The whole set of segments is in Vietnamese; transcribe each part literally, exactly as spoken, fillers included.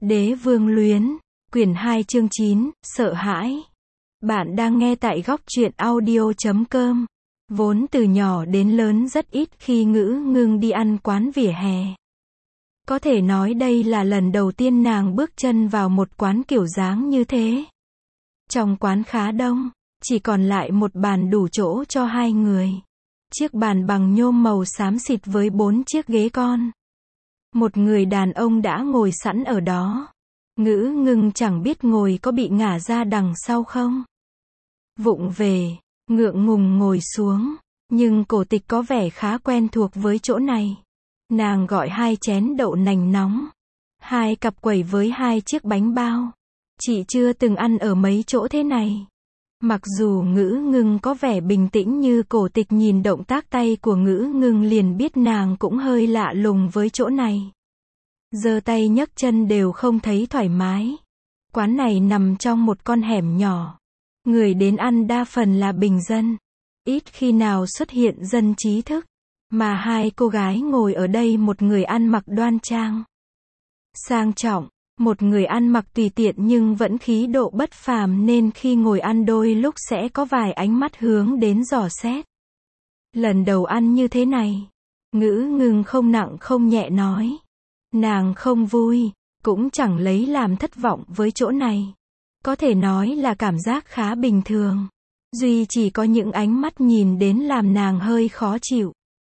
Đế vương luyến, quyển hai chương chín, sợ hãi. Bạn đang nghe tại góc truyện audio chấm com. Vốn từ nhỏ đến lớn rất ít khi Ngữ Ngưng đi ăn quán vỉa hè. Có thể nói đây là lần đầu tiên nàng bước chân vào một quán kiểu dáng như thế. Trong quán khá đông, chỉ còn lại một bàn đủ chỗ cho hai người. Chiếc bàn bằng nhôm màu xám xịt với bốn chiếc ghế con. Một người đàn ông đã ngồi sẵn ở đó. Ngữ Ngưng chẳng biết ngồi có bị ngả ra đằng sau không. Vụng về, ngượng ngùng ngồi xuống, nhưng Cổ Tịch có vẻ khá quen thuộc với chỗ này. Nàng gọi hai chén đậu nành nóng, hai cặp quẩy với hai chiếc bánh bao. Chị chưa từng ăn ở mấy chỗ thế này. Mặc dù Ngữ Ngưng có vẻ bình tĩnh như Cổ Tịch nhìn động tác tay của Ngữ Ngưng liền biết nàng cũng hơi lạ lùng với chỗ này. Giơ tay nhấc chân đều không thấy thoải mái. Quán này nằm trong một con hẻm nhỏ. Người đến ăn đa phần là bình dân. Ít khi nào xuất hiện dân trí thức. Mà hai cô gái ngồi ở đây, một người ăn mặc đoan trang, sang trọng, một người ăn mặc tùy tiện nhưng vẫn khí độ bất phàm, nên khi ngồi ăn đôi lúc sẽ có vài ánh mắt hướng đến dò xét. Lần đầu ăn như thế này, Ngữ Ngưng không nặng không nhẹ nói. Nàng không vui, cũng chẳng lấy làm thất vọng với chỗ này. Có thể nói là cảm giác khá bình thường. Duy chỉ có những ánh mắt nhìn đến làm nàng hơi khó chịu.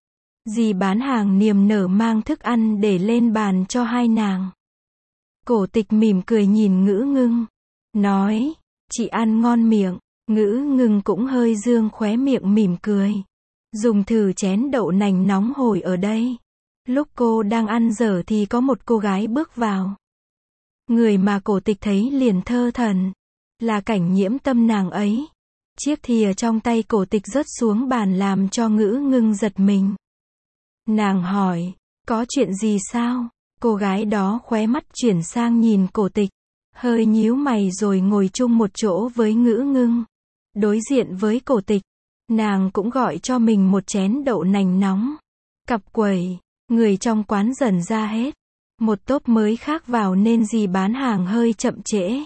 Dì bán hàng niềm nở mang thức ăn để lên bàn cho hai nàng. Cổ Tịch mỉm cười nhìn Ngữ Ngưng, nói, chị ăn ngon miệng. Ngữ Ngưng cũng hơi dương khóe miệng mỉm cười. Dùng thử chén đậu nành nóng hổi ở đây. Lúc cô đang ăn dở thì có một cô gái bước vào. Người mà Cổ Tịch thấy liền thơ thẩn. Là Cảnh Nhiễm Tâm nàng ấy. Chiếc thìa trong tay Cổ Tịch rớt xuống bàn làm cho Ngữ Ngưng giật mình. Nàng hỏi, có chuyện gì sao? Cô gái đó khóe mắt chuyển sang nhìn Cổ Tịch, hơi nhíu mày rồi ngồi chung một chỗ với Ngữ Ngưng. Đối diện với Cổ Tịch, nàng cũng gọi cho mình một chén đậu nành nóng. Cặp quẩy, người trong quán dần ra hết. Một tốp mới khác vào nên dì bán hàng hơi chậm trễ.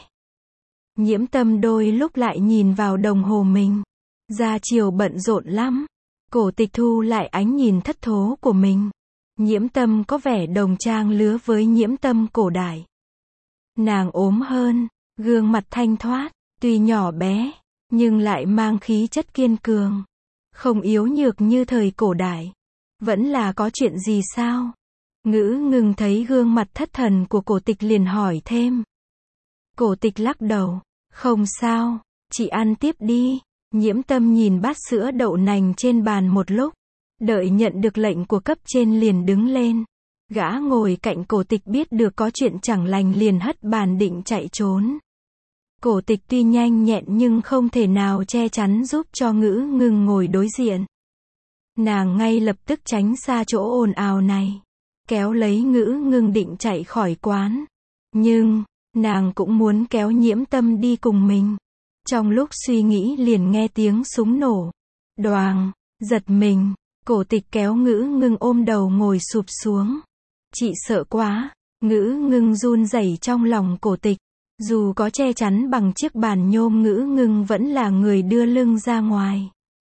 Nhiễm Tâm đôi lúc lại nhìn vào đồng hồ mình. Ra chiều bận rộn lắm. Cổ Tịch thu lại ánh nhìn thất thố của mình. Nhiễm Tâm có vẻ đồng trang lứa với Nhiễm Tâm cổ đại. Nàng ốm hơn, gương mặt thanh thoát, tuy nhỏ bé, nhưng lại mang khí chất kiên cường. Không yếu nhược như thời cổ đại. Vẫn là có chuyện gì sao? Ngữ Ngưng thấy gương mặt thất thần của Cổ Tịch liền hỏi thêm. Cổ Tịch lắc đầu, không sao, chị ăn tiếp đi. Nhiễm Tâm nhìn bát sữa đậu nành trên bàn một lúc. Đợi nhận được lệnh của cấp trên liền đứng lên. Gã ngồi cạnh Cổ Tịch biết được có chuyện chẳng lành liền hất bàn định chạy trốn. Cổ Tịch tuy nhanh nhẹn nhưng không thể nào che chắn giúp cho Ngữ Ngưng ngồi đối diện. Nàng ngay lập tức tránh xa chỗ ồn ào này. Kéo lấy Ngữ Ngưng định chạy khỏi quán. Nhưng, nàng cũng muốn kéo Nhiễm Tâm đi cùng mình. Trong lúc suy nghĩ liền nghe tiếng súng nổ. Đoàng, giật mình, Cổ Tịch kéo Ngữ Ngưng ôm đầu ngồi sụp xuống. Chị sợ quá. Ngữ Ngưng run rẩy trong lòng Cổ Tịch. Dù có che chắn bằng chiếc bàn nhôm, Ngữ Ngưng vẫn là người đưa lưng ra ngoài.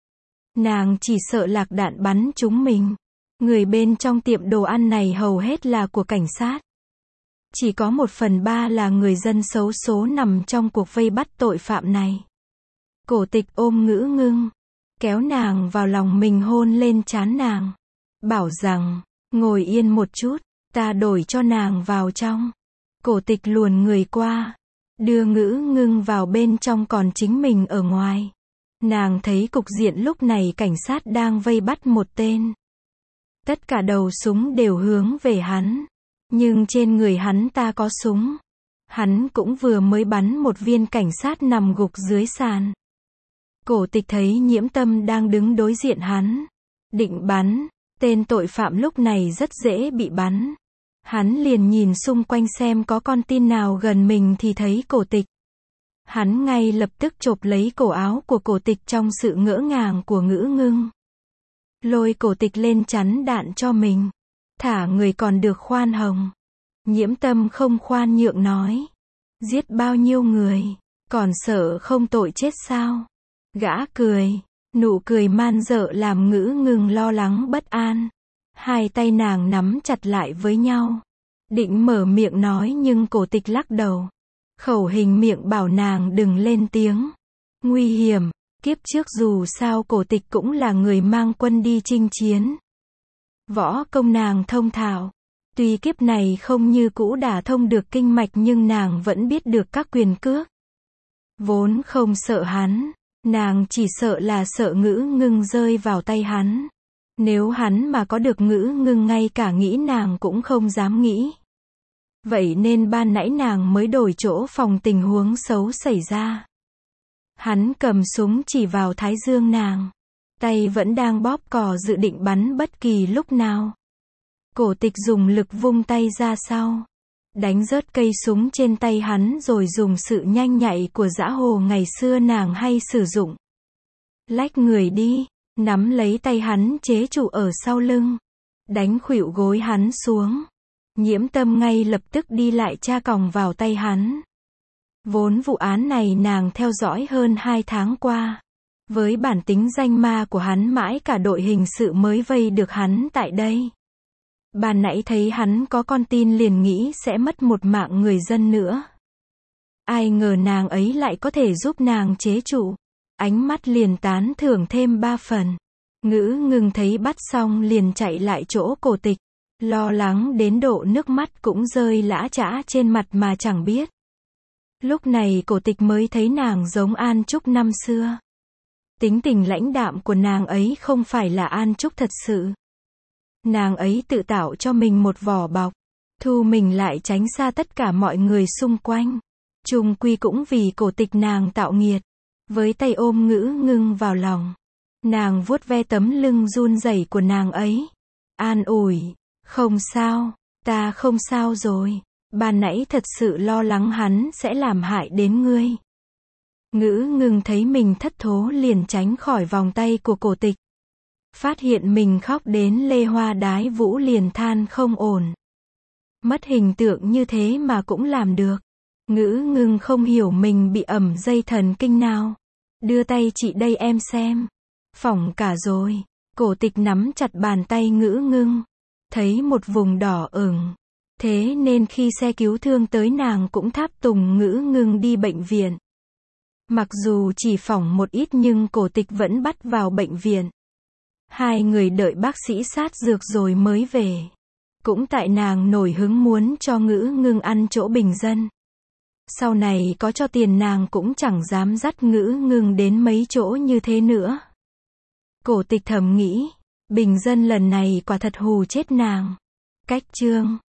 Nàng chỉ sợ lạc đạn bắn trúng mình. Người bên trong tiệm đồ ăn này hầu hết là của cảnh sát. Chỉ có một phần ba là người dân xấu số nằm trong cuộc vây bắt tội phạm này. Cổ Tịch ôm Ngữ Ngưng, kéo nàng vào lòng mình hôn lên trán nàng. Bảo rằng, ngồi yên một chút, ta đổi cho nàng vào trong. Cổ Tịch luồn người qua, đưa Ngữ Ngưng vào bên trong còn chính mình ở ngoài. Nàng thấy cục diện lúc này cảnh sát đang vây bắt một tên. Tất cả đầu súng đều hướng về hắn. Nhưng trên người hắn ta có súng. Hắn cũng vừa mới bắn một viên cảnh sát nằm gục dưới sàn. Cổ Tịch thấy Nhiễm Tâm đang đứng đối diện hắn. Định bắn. Tên tội phạm lúc này rất dễ bị bắn. Hắn liền nhìn xung quanh xem có con tin nào gần mình thì thấy Cổ Tịch. Hắn ngay lập tức chộp lấy cổ áo của Cổ Tịch trong sự ngỡ ngàng của Ngữ Ngưng. Lôi Cổ Tịch lên chắn đạn cho mình. Thả người còn được khoan hồng. Nhiễm Tâm không khoan nhượng nói. Giết bao nhiêu người, còn sợ không tội chết sao? Gã cười, nụ cười man dợ làm Ngữ Ngưng lo lắng bất an. Hai tay nàng nắm chặt lại với nhau. Định mở miệng nói nhưng Cổ Tịch lắc đầu. Khẩu hình miệng bảo nàng đừng lên tiếng. Nguy hiểm, kiếp trước dù sao Cổ Tịch cũng là người mang quân đi chinh chiến. Võ công nàng thông thạo. Tuy kiếp này không như cũ đả thông được kinh mạch nhưng nàng vẫn biết được các quyền cước. Vốn không sợ hắn, nàng chỉ sợ là sợ Ngữ Ngưng rơi vào tay hắn. Nếu hắn mà có được Ngữ Ngưng ngay cả nghĩ nàng cũng không dám nghĩ. Vậy nên ban nãy nàng mới đổi chỗ phòng tình huống xấu xảy ra. Hắn cầm súng chỉ vào thái dương nàng. Tay vẫn đang bóp cò dự định bắn bất kỳ lúc nào. Cổ Tịch dùng lực vung tay ra sau. Đánh rớt cây súng trên tay hắn rồi dùng sự nhanh nhạy của dã hồ ngày xưa nàng hay sử dụng. Lách người đi, nắm lấy tay hắn chế trụ ở sau lưng. Đánh khuỵu gối hắn xuống. Nhiễm Tâm ngay lập tức đi lại tra còng vào tay hắn. Vốn vụ án này nàng theo dõi hơn hai tháng qua. Với bản tính danh ma của hắn mãi cả đội hình sự mới vây được hắn tại đây. Ban nãy thấy hắn có con tin liền nghĩ sẽ mất một mạng người dân nữa. Ai ngờ nàng ấy lại có thể giúp nàng chế trụ. Ánh mắt liền tán thưởng thêm ba phần. Ngữ Ngưng thấy bắt xong liền chạy lại chỗ Cổ Tịch. Lo lắng đến độ nước mắt cũng rơi lã chã trên mặt mà chẳng biết. Lúc này Cổ Tịch mới thấy nàng giống An Trúc năm xưa. Tính tình lãnh đạm của nàng ấy không phải là An Trúc thật sự. Nàng ấy tự tạo cho mình một vỏ bọc, thu mình lại tránh xa tất cả mọi người xung quanh. Chung quy cũng vì Cổ Tịch nàng tạo nghiệt. Với tay ôm Ngữ Ngưng vào lòng, nàng vuốt ve tấm lưng run rẩy của nàng ấy. An ủi, không sao, ta không sao rồi. Ban nãy thật sự lo lắng hắn sẽ làm hại đến ngươi. Ngữ Ngưng thấy mình thất thố liền tránh khỏi vòng tay của Cổ Tịch. Phát hiện mình khóc đến lê hoa đái vũ liền than không ổn. Mất hình tượng như thế mà cũng làm được. Ngữ Ngưng không hiểu mình bị ẩm dây thần kinh nào. Đưa tay chị đây em xem. Phỏng cả rồi. Cổ Tịch nắm chặt bàn tay Ngữ Ngưng. Thấy một vùng đỏ ửng. Thế nên khi xe cứu thương tới nàng cũng tháp tùng Ngữ Ngưng đi bệnh viện. Mặc dù chỉ phỏng một ít nhưng Cổ Tịch vẫn bắt vào bệnh viện. Hai người đợi bác sĩ sát dược rồi mới về. Cũng tại nàng nổi hứng muốn cho Ngữ Ngưng ăn chỗ bình dân. Sau này có cho tiền nàng cũng chẳng dám dắt Ngữ Ngưng đến mấy chỗ như thế nữa. Cổ Tịch thầm nghĩ, bình dân lần này quả thật hù chết nàng. Cách chương